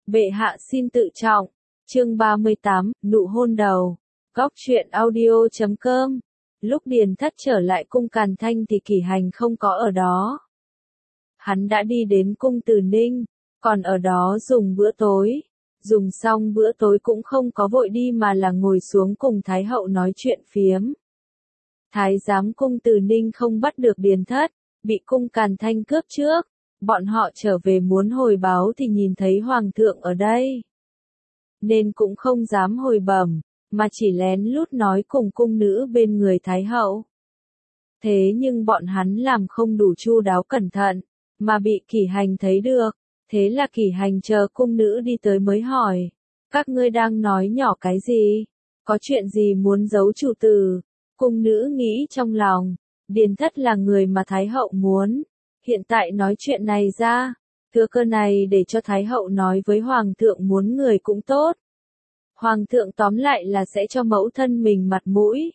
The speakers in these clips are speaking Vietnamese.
Bệ hạ xin tự trọng. Chương 38, nụ hôn đầu. Góc truyện audio.com. Lúc Điền Thất trở lại cung Càn Thanh thì Kỷ Hành không có ở đó. Hắn đã đi đến cung Từ Ninh, còn ở đó dùng bữa tối. Dùng xong bữa tối cũng không có vội đi mà là ngồi xuống cùng Thái hậu nói chuyện phiếm. Thái giám cung Từ Ninh không bắt được Điền Thất, bị cung Càn Thanh cướp trước. Bọn họ trở về muốn hồi báo thì nhìn thấy hoàng thượng ở đây. Nên cũng không dám hồi bẩm, mà chỉ lén lút nói cùng cung nữ bên người Thái hậu. Thế nhưng bọn hắn làm không đủ chu đáo cẩn thận, mà bị Kỷ Hành thấy được. Thế là Kỷ Hành chờ cung nữ đi tới mới hỏi. Các ngươi đang nói nhỏ cái gì? Có chuyện gì muốn giấu chủ tử? Cung nữ nghĩ trong lòng. Điền Thất là người mà Thái hậu muốn. Hiện tại nói chuyện này ra. Thừa cơ này để cho Thái hậu nói với Hoàng thượng muốn người cũng tốt. Hoàng thượng tóm lại là sẽ cho mẫu thân mình mặt mũi.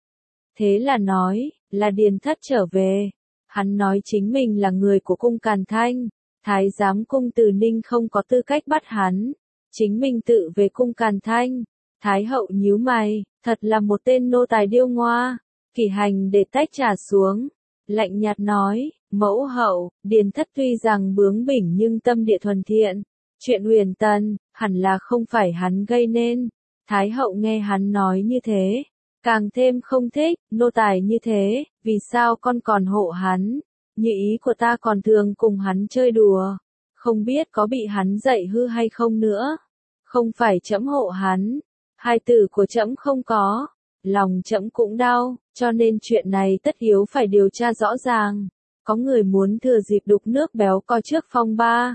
Thế là nói, là Điền Thất trở về. Hắn nói chính mình là người của cung Càn Thanh. Thái giám cung Từ Ninh không có tư cách bắt hắn. Chính mình tự về cung Càn Thanh. Thái hậu nhíu mày, thật là một tên nô tài điêu ngoa. Kỷ Hành để tách trà xuống. Lạnh nhạt nói, mẫu hậu, Điền Thất tuy rằng bướng bỉnh nhưng tâm địa thuần thiện. Chuyện Huyền Tần, hẳn là không phải hắn gây nên. Thái hậu nghe hắn nói như thế, càng thêm không thích, nô tài như thế, vì sao con còn hộ hắn? Như ý của ta còn thường cùng hắn chơi đùa, không biết có bị hắn dạy hư hay không nữa. Không phải trẫm hộ hắn, hai từ của trẫm không có, lòng trẫm cũng đau, cho nên chuyện này tất yếu phải điều tra rõ ràng. Có người muốn thừa dịp đục nước béo co trước phong ba,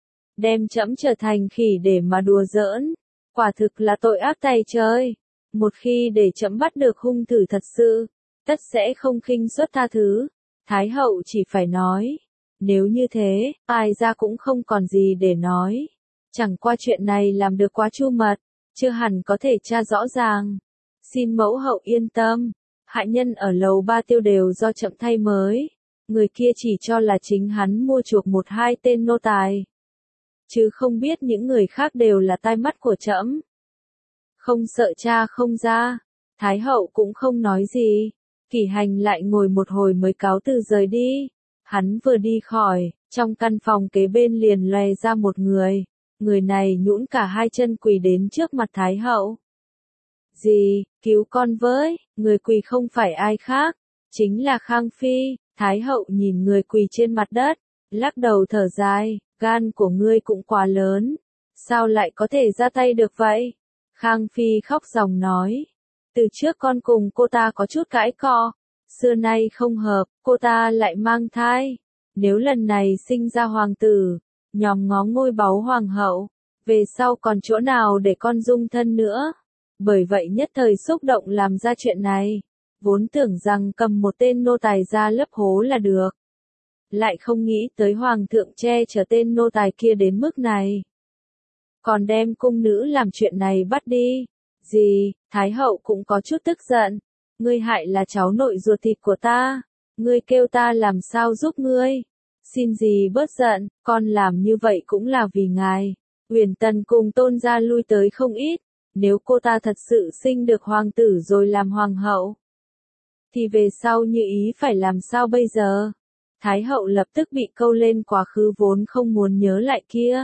đem trẫm trở thành khỉ để mà đùa giỡn, quả thực là tội ác tày trời. Một khi để trẫm bắt được hung thủ thật sự, tất sẽ không khinh suất tha thứ. Thái hậu chỉ phải nói, nếu như thế, ai ra cũng không còn gì để nói. Chẳng qua chuyện này làm được quá chu mật, chưa hẳn có thể tra rõ ràng. Xin mẫu hậu yên tâm, hạ nhân ở lầu Ba Tiêu đều do trẫm thay mới. Người kia chỉ cho là chính hắn mua chuộc một hai tên nô tài, chứ không biết những người khác đều là tai mắt của trẫm. Không sợ cha không ra. Thái hậu cũng không nói gì. Kỷ Hành lại ngồi một hồi mới cáo từ rời đi. Hắn vừa đi khỏi, trong căn phòng kế bên liền lòe ra một người. Người này nhũn cả hai chân quỳ đến trước mặt Thái hậu. Gì, cứu con với, người quỳ không phải ai khác, chính là Khang Phi. Thái hậu nhìn người quỳ trên mặt đất, lắc đầu thở dài, gan của ngươi cũng quá lớn, sao lại có thể ra tay được vậy? Khang Phi khóc ròng nói, từ trước con cùng cô ta có chút cãi cọ, xưa nay không hợp, cô ta lại mang thai. Nếu lần này sinh ra hoàng tử, nhòm ngó ngôi báu hoàng hậu, về sau còn chỗ nào để con dung thân nữa? Bởi vậy nhất thời xúc động làm ra chuyện này. Vốn tưởng rằng cầm một tên nô tài ra lấp hố là được. Lại không nghĩ tới hoàng thượng che chở tên nô tài kia đến mức này. Còn đem cung nữ làm chuyện này bắt đi. Gì, Thái hậu cũng có chút tức giận. Ngươi hại là cháu nội ruột thịt của ta. Ngươi kêu ta làm sao giúp ngươi. Xin gì bớt giận, con làm như vậy cũng là vì ngài. Huyền Tần cùng Tôn gia lui tới không ít. Nếu cô ta thật sự sinh được hoàng tử rồi làm hoàng hậu, thì về sau Như ý phải làm sao bây giờ? Thái hậu lập tức bị câu lên quá khứ vốn không muốn nhớ lại kia.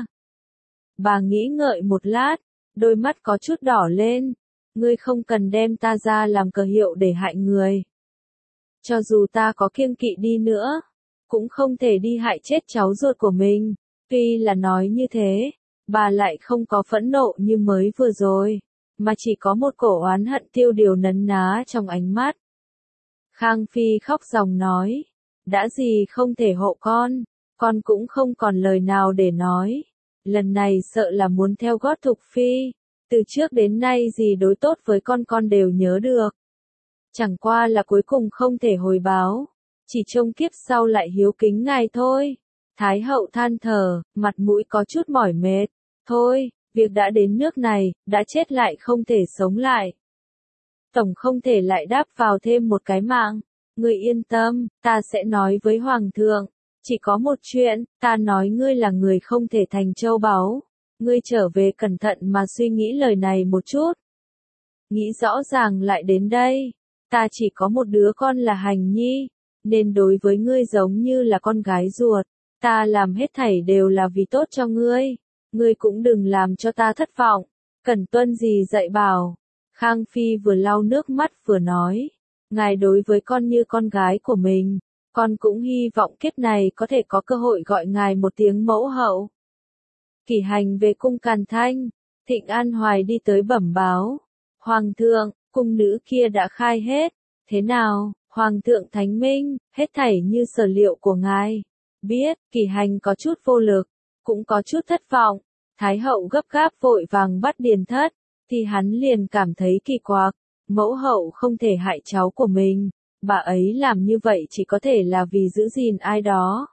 Bà nghĩ ngợi một lát, đôi mắt có chút đỏ lên. Ngươi không cần đem ta ra làm cờ hiệu để hại người. Cho dù ta có kiêng kỵ đi nữa, cũng không thể đi hại chết cháu ruột của mình. Tuy là nói như thế, bà lại không có phẫn nộ như mới vừa rồi, mà chỉ có một cổ oán hận tiêu điều nấn ná trong ánh mắt. Khang Phi khóc ròng nói, đã gì không thể hộ con cũng không còn lời nào để nói. Lần này sợ là muốn theo gót Thục Phi, từ trước đến nay gì đối tốt với con đều nhớ được. Chẳng qua là cuối cùng không thể hồi báo, chỉ trông kiếp sau lại hiếu kính ngài thôi. Thái hậu than thở, mặt mũi có chút mỏi mệt, thôi, việc đã đến nước này, đã chết lại không thể sống lại. Tổng không thể lại đáp vào thêm một cái mạng. Ngươi yên tâm, ta sẽ nói với hoàng thượng. Chỉ có một chuyện, ta nói ngươi là người không thể thành châu báu. Ngươi trở về cẩn thận mà suy nghĩ lời này một chút. Nghĩ rõ ràng lại đến đây. Ta chỉ có một đứa con là Hành Nhi, nên đối với ngươi giống như là con gái ruột. Ta làm hết thảy đều là vì tốt cho ngươi. Ngươi cũng đừng làm cho ta thất vọng. Cần tuân gì dạy bảo. Khang Phi vừa lau nước mắt vừa nói. Ngài đối với con như con gái của mình. Con cũng hy vọng kiếp này có thể có cơ hội gọi ngài một tiếng mẫu hậu. Kỷ Hành về cung Càn Thanh. Thịnh An Hoài đi tới bẩm báo. Hoàng thượng, cung nữ kia đã khai hết. Thế nào, Hoàng thượng Thánh Minh, hết thảy như sở liệu của ngài. Biết, Kỷ Hành có chút vô lực, cũng có chút thất vọng. Thái hậu gấp gáp vội vàng bắt Điền Thất, thì hắn liền cảm thấy kỳ quặc. Mẫu hậu không thể hại cháu của mình, bà ấy làm như vậy chỉ có thể là vì giữ gìn ai đó.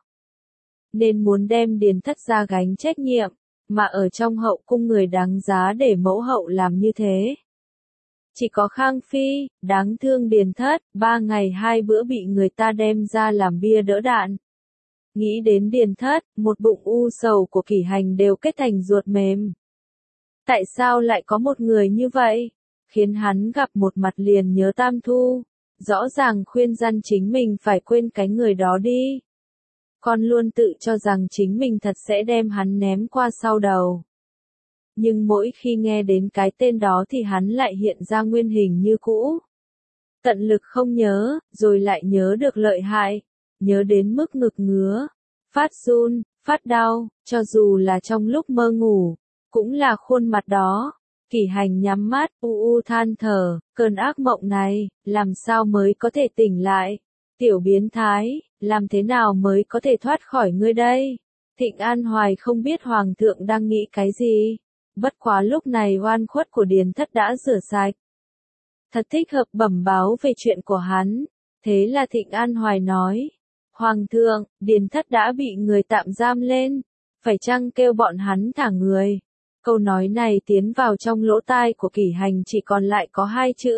Nên muốn đem Điền Thất ra gánh trách nhiệm, mà ở trong hậu cung người đáng giá để mẫu hậu làm như thế. Chỉ có Khang Phi, đáng thương Điền Thất, 3 ngày 2 bữa bị người ta đem ra làm bia đỡ đạn. Nghĩ đến Điền Thất, một bụng u sầu của Kỷ Hành đều kết thành ruột mềm. Tại sao lại có một người như vậy? Khiến hắn gặp một mặt liền nhớ Tam Thu. Rõ ràng khuyên răn chính mình phải quên cái người đó đi. Con luôn tự cho rằng chính mình thật sẽ đem hắn ném qua sau đầu. Nhưng mỗi khi nghe đến cái tên đó thì hắn lại hiện ra nguyên hình như cũ. Tận lực không nhớ, rồi lại nhớ được lợi hại. Nhớ đến mức ngực ngứa, phát run, phát đau, cho dù là trong lúc mơ ngủ, cũng là khuôn mặt đó. Kỷ Hành nhắm mắt, than thở, cơn ác mộng này, làm sao mới có thể tỉnh lại? Tiểu biến thái, làm thế nào mới có thể thoát khỏi ngươi đây? Thịnh An Hoài không biết Hoàng thượng đang nghĩ cái gì. Bất quá lúc này oan khuất của Điền Thất đã rửa sạch. Thật thích hợp bẩm báo về chuyện của hắn. Thế là Thịnh An Hoài nói. Hoàng thượng, Điền Thất đã bị người tạm giam lên. Phải chăng kêu bọn hắn thả người? Câu nói này tiến vào trong lỗ tai của Kỷ Hành chỉ còn lại có 2 chữ.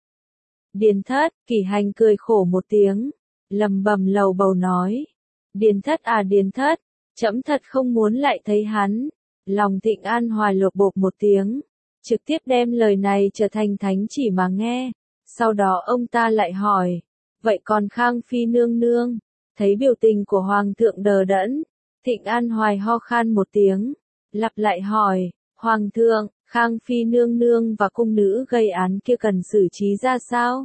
Điền Thất, Kỷ Hành cười khổ một tiếng. Lầm bầm lầu bầu nói. Điền Thất à Điền Thất, trẫm thật không muốn lại thấy hắn. Lòng Thịnh An Hoài lột bột một tiếng. Trực tiếp đem lời này trở thành thánh chỉ mà nghe. Sau đó ông ta lại hỏi. Vậy còn Khang Phi nương nương? Thấy biểu tình của Hoàng thượng đờ đẫn. Thịnh An Hoài ho khan một tiếng. Lặp lại hỏi. Hoàng thượng, Khang Phi nương nương và cung nữ gây án kia cần xử trí ra sao?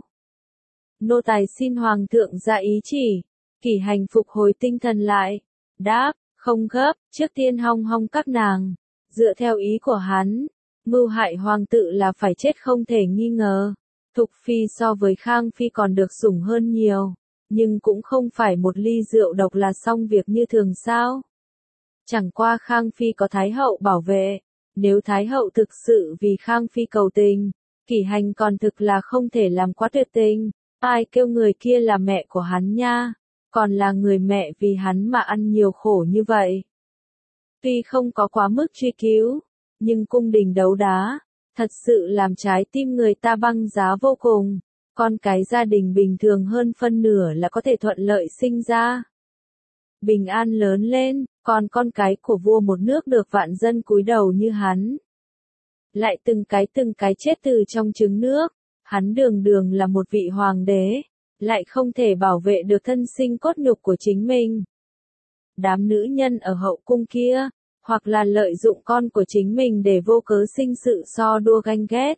Nô tài xin Hoàng thượng ra ý chỉ. Kỷ Hành phục hồi tinh thần lại. Đáp, không gấp, trước tiên hong hong các nàng. Dựa theo ý của hắn, mưu hại hoàng tự là phải chết không thể nghi ngờ. Thục Phi so với Khang Phi còn được sủng hơn nhiều, nhưng cũng không phải một ly rượu độc là xong việc như thường sao. Chẳng qua Khang Phi có Thái hậu bảo vệ, nếu Thái hậu thực sự vì Khang Phi cầu tình, Kỷ Hành còn thực là không thể làm quá tuyệt tình. Ai kêu người kia là mẹ của hắn nha, còn là người mẹ vì hắn mà ăn nhiều khổ như vậy. Tuy không có quá mức truy cứu, nhưng cung đình đấu đá, thật sự làm trái tim người ta băng giá vô cùng. Con cái gia đình bình thường hơn phân nửa là có thể thuận lợi sinh ra. Bình an lớn lên, còn con cái của vua một nước được vạn dân cúi đầu như hắn. Lại từng cái chết từ trong trứng nước, hắn đường đường là một vị hoàng đế, lại không thể bảo vệ được thân sinh cốt nhục của chính mình. Đám nữ nhân ở hậu cung kia, hoặc là lợi dụng con của chính mình để vô cớ sinh sự so đua ganh ghét,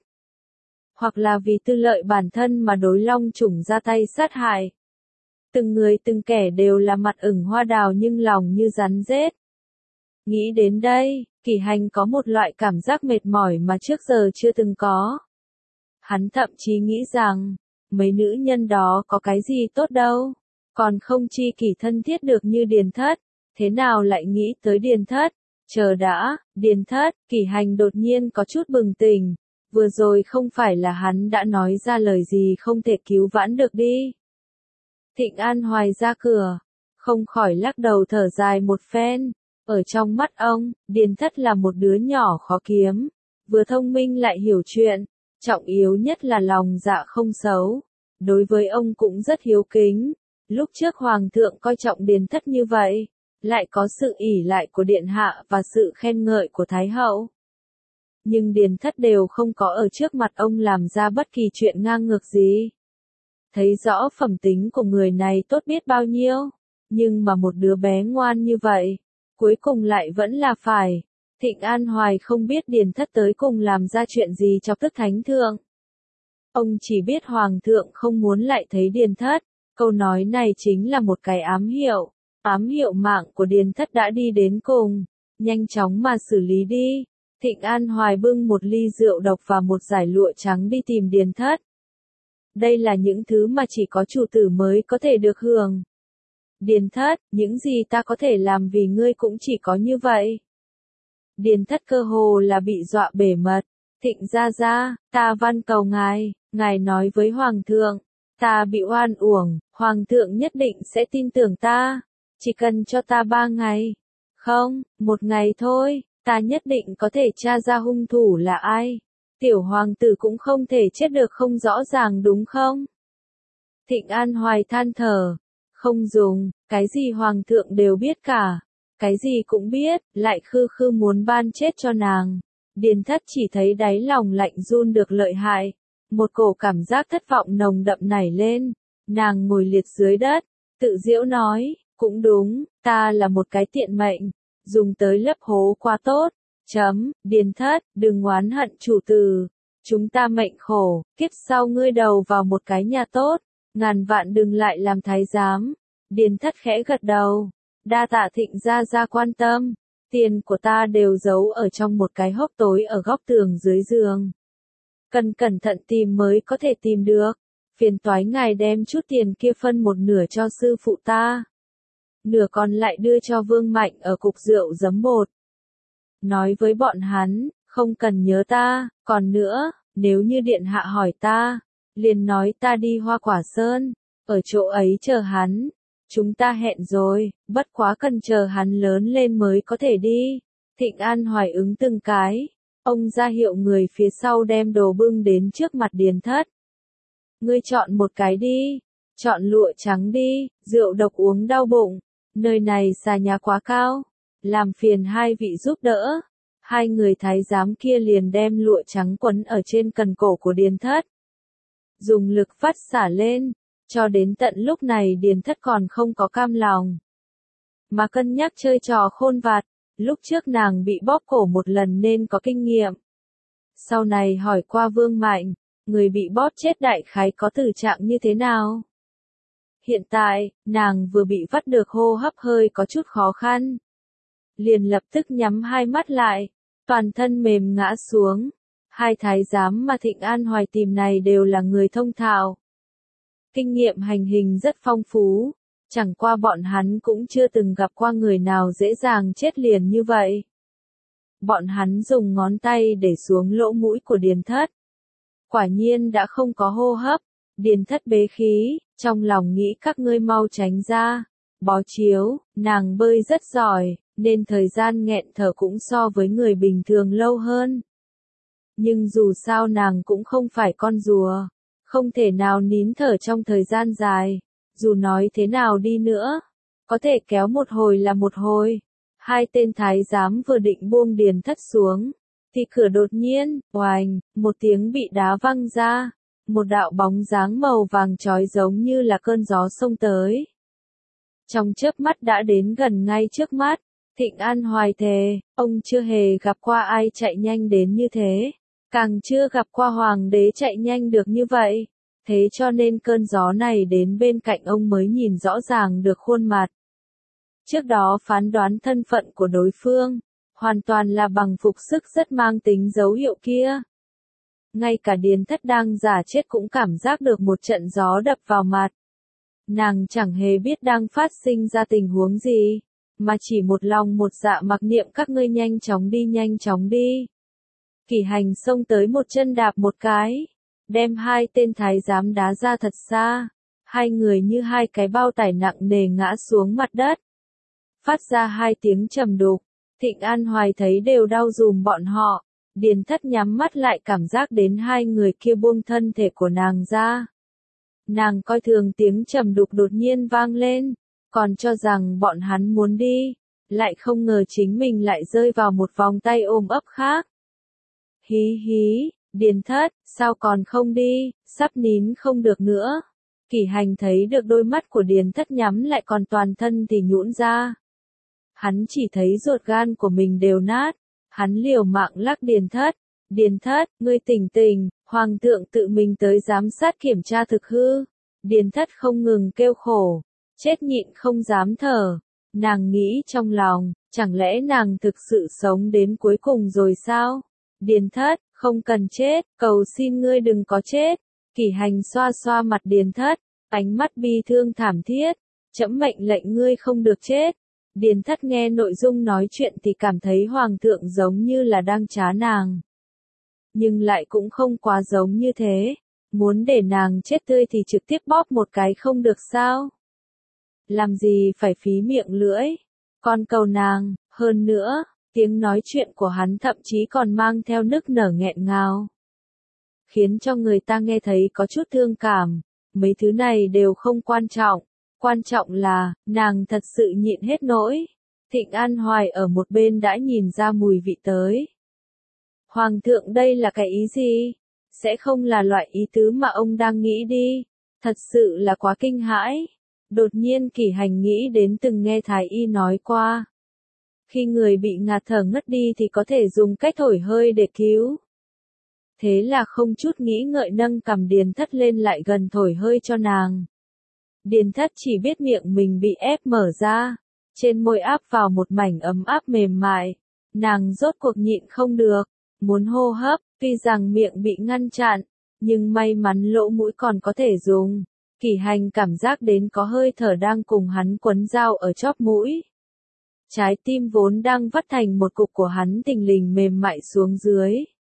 hoặc là vì tư lợi bản thân mà đối long chủng ra tay sát hại. Từng người từng kẻ đều là mặt ửng hoa đào nhưng lòng như rắn rết. Nghĩ đến đây, Kỷ Hành có một loại cảm giác mệt mỏi mà trước giờ chưa từng có. Hắn thậm chí nghĩ rằng, mấy nữ nhân đó có cái gì tốt đâu, còn không chi kỷ thân thiết được như Điền Thất, thế nào lại nghĩ tới Điền Thất? Chờ đã, Điền Thất, Kỷ Hành đột nhiên có chút bừng tỉnh, vừa rồi không phải là hắn đã nói ra lời gì không thể cứu vãn được đi. Thịnh An Hoài ra cửa, không khỏi lắc đầu thở dài một phen, ở trong mắt ông, Điền Thất là một đứa nhỏ khó kiếm, vừa thông minh lại hiểu chuyện, trọng yếu nhất là lòng dạ không xấu, đối với ông cũng rất hiếu kính. Lúc trước Hoàng thượng coi trọng Điền Thất như vậy, lại có sự ỷ lại của điện hạ và sự khen ngợi của Thái hậu. Nhưng Điền Thất đều không có ở trước mặt ông làm ra bất kỳ chuyện ngang ngược gì. Thấy rõ phẩm tính của người này tốt biết bao nhiêu, nhưng mà một đứa bé ngoan như vậy, cuối cùng lại vẫn là phải. Thịnh An Hoài không biết Điền Thất tới cùng làm ra chuyện gì chọc tức thánh thượng. Ông chỉ biết hoàng thượng không muốn lại thấy Điền Thất, câu nói này chính là một cái ám hiệu mạng của Điền Thất đã đi đến cùng, nhanh chóng mà xử lý đi. Thịnh An Hoài bưng một ly rượu độc và một dải lụa trắng đi tìm Điền Thất. Đây là những thứ mà chỉ có chủ tử mới có thể được hưởng. Điền Thất, những gì ta có thể làm vì ngươi cũng chỉ có như vậy. Điền Thất cơ hồ là bị dọa bể mật. Thịnh gia gia, ta van cầu ngài nói với hoàng thượng, ta bị oan uổng, hoàng thượng nhất định sẽ tin tưởng ta, chỉ cần cho ta 3 ngày. Không, 1 ngày thôi, ta nhất định có thể tra ra hung thủ là ai. Tiểu hoàng tử cũng không thể chết được không rõ ràng đúng không? Thịnh An Hoài than thở, không dùng, cái gì hoàng thượng đều biết cả, cái gì cũng biết, lại khư khư muốn ban chết cho nàng. Điền Thất chỉ thấy đáy lòng lạnh run được lợi hại, một cổ cảm giác thất vọng nồng đậm nảy lên, nàng ngồi liệt dưới đất, tự giễu nói, cũng đúng, ta là một cái tiện mệnh, dùng tới lấp hố quá tốt. Điền Thất, đừng oán hận chủ tử, chúng ta mệnh khổ, kiếp sau ngươi đầu vào một cái nhà tốt, ngàn vạn đừng lại làm thái giám. Điền Thất khẽ gật đầu, đa tạ Thịnh gia gia quan tâm, tiền của ta đều giấu ở trong một cái hốc tối ở góc tường dưới giường. Cần cẩn thận tìm mới có thể tìm được, phiền toái ngài đem chút tiền kia phân 1/2 cho sư phụ ta. Nửa còn lại đưa cho Vương Mạnh ở cục rượu giấm bột. Nói với bọn hắn, không cần nhớ ta, còn nữa, nếu như điện hạ hỏi ta, liền nói ta đi Hoa Quả Sơn, ở chỗ ấy chờ hắn. Chúng ta hẹn rồi, bất quá cần chờ hắn lớn lên mới có thể đi. Thịnh An Hoài ứng từng cái, ông ra hiệu người phía sau đem đồ bưng đến trước mặt Điền Thất. Ngươi chọn một cái đi, chọn lụa trắng đi, rượu độc uống đau bụng, nơi này xà nhà quá cao, làm phiền 2 vị giúp đỡ. 2 người thái giám kia liền đem lụa trắng quấn ở trên cần cổ của Điền Thất. Dùng lực vắt xả lên, cho đến tận lúc này Điền Thất còn không có cam lòng. Mà cân nhắc chơi trò khôn vặt, lúc trước nàng bị bóp cổ một lần nên có kinh nghiệm. Sau này hỏi qua Vương Mạnh, người bị bóp chết đại khái có tử trạng như thế nào? Hiện tại, nàng vừa bị vắt được hô hấp hơi có chút khó khăn. Liền lập tức nhắm 2 mắt lại, toàn thân mềm ngã xuống. 2 thái giám mà Thịnh An Hoài tìm này đều là người thông thạo. Kinh nghiệm hành hình rất phong phú, chẳng qua bọn hắn cũng chưa từng gặp qua người nào dễ dàng chết liền như vậy. Bọn hắn dùng ngón tay để xuống lỗ mũi của Điền Thất. Quả nhiên đã không có hô hấp, Điền Thất bế khí, trong lòng nghĩ các ngươi mau tránh ra. Bó chiếu, nàng bơi rất giỏi, nên thời gian nghẹn thở cũng so với người bình thường lâu hơn. Nhưng dù sao nàng cũng không phải con rùa, không thể nào nín thở trong thời gian dài, dù nói thế nào đi nữa, có thể kéo một hồi là một hồi. 2 tên thái giám vừa định buông Điền Thất xuống, thì cửa đột nhiên, oành, một tiếng bị đá văng ra, một đạo bóng dáng màu vàng chói giống như là cơn gió xông tới. Trong chớp mắt đã đến gần ngay trước mắt, Thịnh An Hoài thề, ông chưa hề gặp qua ai chạy nhanh đến như thế, càng chưa gặp qua hoàng đế chạy nhanh được như vậy, thế cho nên cơn gió này đến bên cạnh ông mới nhìn rõ ràng được khuôn mặt. Trước đó phán đoán thân phận của đối phương, hoàn toàn là bằng phục sức rất mang tính dấu hiệu kia. Ngay cả Điền Thất đang giả chết cũng cảm giác được một trận gió đập vào mặt. Nàng chẳng hề biết đang phát sinh ra tình huống gì, mà chỉ một lòng một dạ mặc niệm các ngươi nhanh chóng đi. Kỷ Hành xông tới một chân đạp một cái, đem 2 tên thái giám đá ra thật xa, 2 người như 2 cái bao tải nặng nề ngã xuống mặt đất. Phát ra 2 tiếng trầm đục, Thịnh An Hoài thấy đều đau dùm bọn họ, Điền Thất nhắm mắt lại cảm giác đến 2 người kia buông thân thể của nàng ra. Nàng coi thường tiếng trầm đục đột nhiên vang lên, còn cho rằng bọn hắn muốn đi, lại không ngờ chính mình lại rơi vào một vòng tay ôm ấp khác. Hí hí, Điền Thất, sao còn không đi, sắp nín không được nữa. Kỷ Hành thấy được đôi mắt của Điền Thất nhắm lại còn toàn thân thì nhũn ra. Hắn chỉ thấy ruột gan của mình đều nát, hắn liều mạng lắc Điền Thất, ngươi tỉnh tỉnh, hoàng thượng tự mình tới giám sát kiểm tra thực hư. Điền Thất không ngừng kêu khổ, chết nhịn không dám thở. Nàng nghĩ trong lòng, chẳng lẽ nàng thực sự sống đến cuối cùng rồi sao? Điền Thất, không cần chết, cầu xin ngươi đừng có chết. Kỷ Hành xoa xoa mặt Điền Thất, ánh mắt bi thương thảm thiết, trẫm mệnh lệnh ngươi không được chết. Điền Thất nghe nội dung nói chuyện thì cảm thấy hoàng thượng giống như là đang trá nàng. Nhưng lại cũng không quá giống như thế, muốn để nàng chết tươi thì trực tiếp bóp một cái không được sao? Làm gì phải phí miệng lưỡi, con cầu nàng, hơn nữa, tiếng nói chuyện của hắn thậm chí còn mang theo nức nở nghẹn ngào. Khiến cho người ta nghe thấy có chút thương cảm, mấy thứ này đều không quan trọng là, nàng thật sự nhịn hết nỗi. Thịnh An Hoài ở một bên đã nhìn ra mùi vị tới. Hoàng thượng đây là cái ý gì? Sẽ không là loại ý tứ mà ông đang nghĩ đi, thật sự là quá kinh hãi. Đột nhiên Kỷ Hành nghĩ đến từng nghe Thái Y nói qua. Khi người bị ngạt thở ngất đi thì có thể dùng cách thổi hơi để cứu. Thế là không chút nghĩ ngợi nâng cằm Điền Thất lên lại gần thổi hơi cho nàng. Điền Thất chỉ biết miệng mình bị ép mở ra, trên môi áp vào một mảnh ấm áp mềm mại. Nàng rốt cuộc nhịn không được, muốn hô hấp, tuy rằng miệng bị ngăn chặn, nhưng may mắn lỗ mũi còn có thể dùng. Kỷ Hành cảm giác đến có hơi thở đang cùng hắn quấn dao ở chóp mũi. Trái tim vốn đang vắt thành một cục của hắn thình lình mềm mại xuống dưới.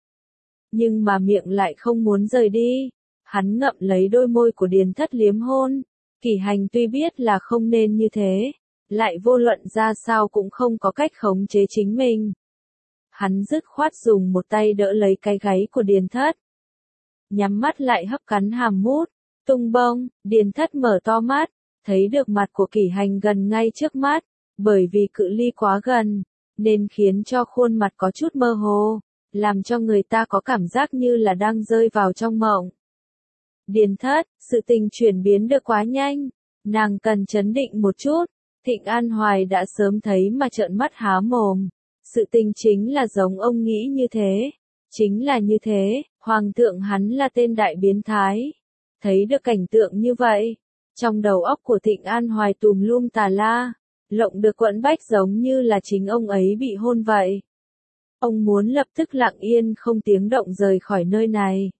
Nhưng mà miệng lại không muốn rời đi. Hắn ngậm lấy đôi môi của Điền Thất liếm hôn. Kỷ Hành tuy biết là không nên như thế, lại vô luận ra sao cũng không có cách khống chế chính mình. Hắn dứt khoát dùng một tay đỡ lấy cái gáy của Điền Thất. Nhắm mắt lại hấp cắn hàm mút, tung bông, Điền Thất mở to mắt, thấy được mặt của Kỷ Hành gần ngay trước mắt, bởi vì cự ly quá gần, nên khiến cho khuôn mặt có chút mơ hồ, làm cho người ta có cảm giác như là đang rơi vào trong mộng. Điền Thất, sự tình chuyển biến được quá nhanh, nàng cần trấn định một chút. Thịnh An Hoài đã sớm thấy mà trợn mắt há mồm. Sự tình chính là giống ông nghĩ như thế. Chính là như thế, hoàng thượng hắn là tên đại biến thái. Thấy được cảnh tượng như vậy, trong đầu óc của Thịnh An Hoài tùm lum tà la, lộng được quẫn bách giống như là chính ông ấy bị hôn vậy. Ông muốn lập tức lặng yên không tiếng động rời khỏi nơi này.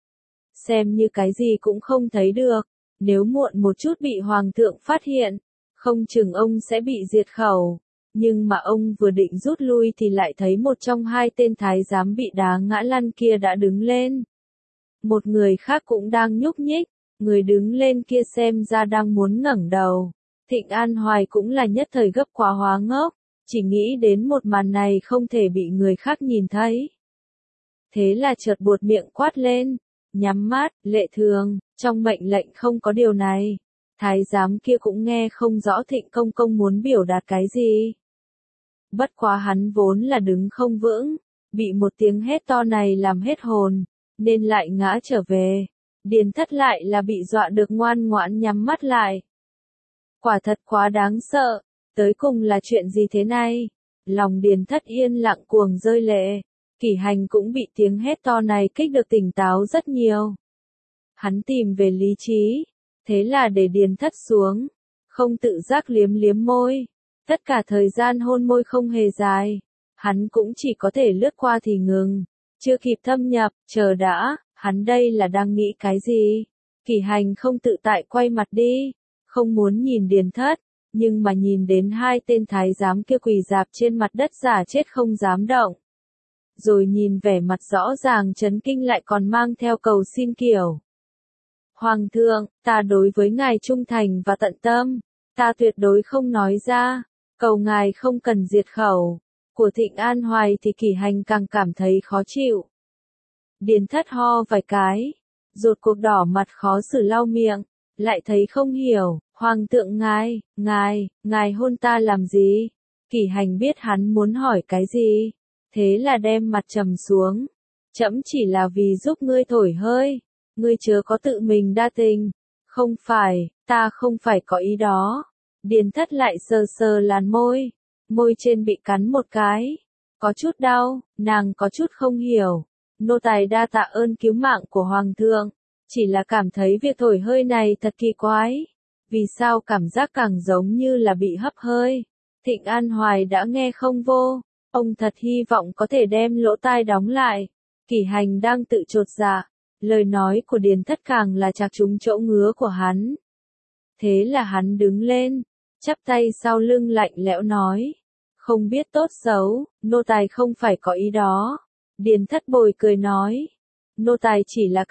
Xem như cái gì cũng không thấy được, nếu muộn một chút bị hoàng thượng phát hiện, không chừng ông sẽ bị diệt khẩu. Nhưng mà ông vừa định rút lui thì lại thấy một trong hai tên thái giám bị đá ngã lăn kia đã đứng lên. Một người khác cũng đang nhúc nhích, người đứng lên kia xem ra đang muốn ngẩng đầu. Thịnh An Hoài cũng là nhất thời gấp quá hóa ngốc, chỉ nghĩ đến một màn này không thể bị người khác nhìn thấy. Thế là chợt buột miệng quát lên, nhắm mắt, lệ thường, trong mệnh lệnh không có điều này. Thái giám kia cũng nghe không rõ Thịnh công công muốn biểu đạt cái gì. Bất quá hắn vốn là đứng không vững, bị một tiếng hét to này làm hết hồn, nên lại ngã trở về. Điền Thất lại là bị dọa được ngoan ngoãn nhắm mắt lại. Quả thật quá đáng sợ, tới cùng là chuyện gì thế này? Lòng Điền Thất yên lặng cuồng rơi lệ. Kỷ Hành cũng bị tiếng hét to này kích được tỉnh táo rất nhiều. Hắn tìm về lý trí, thế là để Điền Thất xuống, không tự giác liếm liếm môi. Tất cả thời gian hôn môi không hề dài, hắn cũng chỉ có thể lướt qua thì ngừng, chưa kịp thâm nhập, chờ đã, hắn đây là đang nghĩ cái gì? Kỷ Hành không tự tại quay mặt đi, không muốn nhìn Điền Thất, nhưng mà nhìn đến hai tên thái giám kia quỳ rạp trên mặt đất giả chết không dám động. Rồi nhìn vẻ mặt rõ ràng chấn kinh lại còn mang theo cầu xin kiểu. Hoàng thượng, ta đối với ngài trung thành và tận tâm, ta tuyệt đối không nói ra, cầu ngài không cần diệt khẩu. Của Thịnh An Hoài thì Kỷ Hành càng cảm thấy khó chịu. Điền Thất ho vài cái, rụt cuộc đỏ mặt khó xử lau miệng, lại thấy không hiểu, hoàng thượng ngài hôn ta làm gì? Kỷ Hành biết hắn muốn hỏi cái gì, thế là đem mặt trầm xuống. Trẫm chỉ là vì giúp ngươi thổi hơi, ngươi chớ có tự mình đa tình. Không phải, ta không phải có ý đó. Điền Thất lại sờ sờ làn môi, môi trên bị cắn một cái, có chút đau, nàng có chút không hiểu. Nô tài đa tạ ơn cứu mạng của hoàng thượng, chỉ là cảm thấy việc thổi hơi này thật kỳ quái. Vì sao cảm giác càng giống như là bị hấp hơi? Thịnh An Hoài đã nghe không vô, ông thật hy vọng có thể đem lỗ tai đóng lại. Kỷ Hành đang tự chột dạ, lời nói của Điền Thất càng là chạc trúng chỗ ngứa của hắn. Thế là hắn đứng lên, chắp tay sau lưng lạnh lẽo nói, không biết tốt xấu, nô tài không phải có ý đó. Điền Thất bồi cười nói, nô tài chỉ là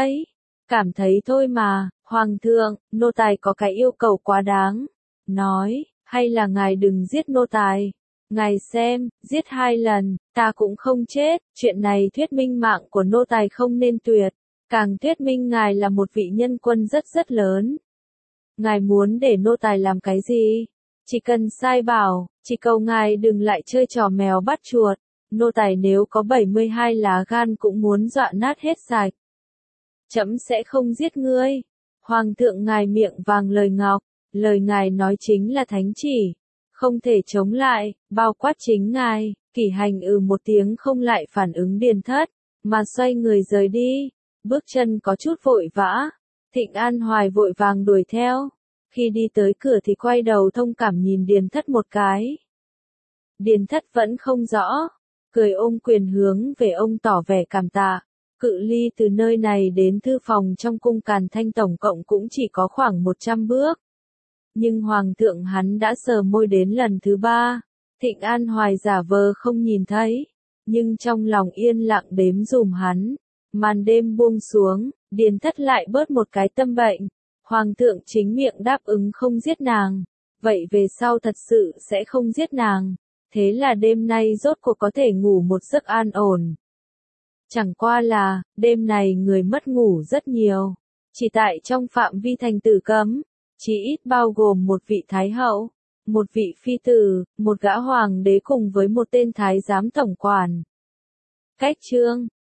cảm thấy thôi mà, hoàng thượng, nô tài có cái yêu cầu quá đáng. Nói, hay là ngài đừng giết nô tài. Ngài xem, giết 2 lần, ta cũng không chết, chuyện này thuyết minh mạng của nô tài không nên tuyệt, càng thuyết minh ngài là một vị nhân quân rất lớn. Ngài muốn để nô tài làm cái gì? Chỉ cần sai bảo, chỉ cầu ngài đừng lại chơi trò mèo bắt chuột, nô tài nếu có 72 lá gan cũng muốn dọa nát hết sạch. Trẫm sẽ không giết ngươi. Hoàng thượng ngài miệng vàng lời ngọc, lời ngài nói chính là thánh chỉ, không thể chống lại, bao quát chính ngài. Kỷ Hành một tiếng không lại phản ứng Điền Thất, mà xoay người rời đi, bước chân có chút vội vã. Thịnh An Hoài vội vàng đuổi theo, khi đi tới cửa thì quay đầu thông cảm nhìn Điền Thất một cái. Điền Thất vẫn không rõ, cười ôm quyền hướng về ông tỏ vẻ cảm tạ. Cự ly từ nơi này đến thư phòng trong cung Càn Thanh tổng cộng cũng chỉ có khoảng 100 bước. Nhưng hoàng thượng hắn đã sờ môi đến lần thứ 3. Thịnh An Hoài giả vờ không nhìn thấy, nhưng trong lòng yên lặng đếm dùm hắn. Màn đêm buông xuống, Điền Thất lại bớt một cái tâm bệnh. Hoàng thượng chính miệng đáp ứng không giết nàng, vậy về sau thật sự sẽ không giết nàng. Thế là đêm nay rốt cuộc có thể ngủ một giấc an ổn. Chẳng qua là, đêm này người mất ngủ rất nhiều. Chỉ tại trong phạm vi thành tử cấm, chỉ ít bao gồm một vị thái hậu, một vị phi tử, một gã hoàng đế cùng với một tên thái giám tổng quản. Cách chương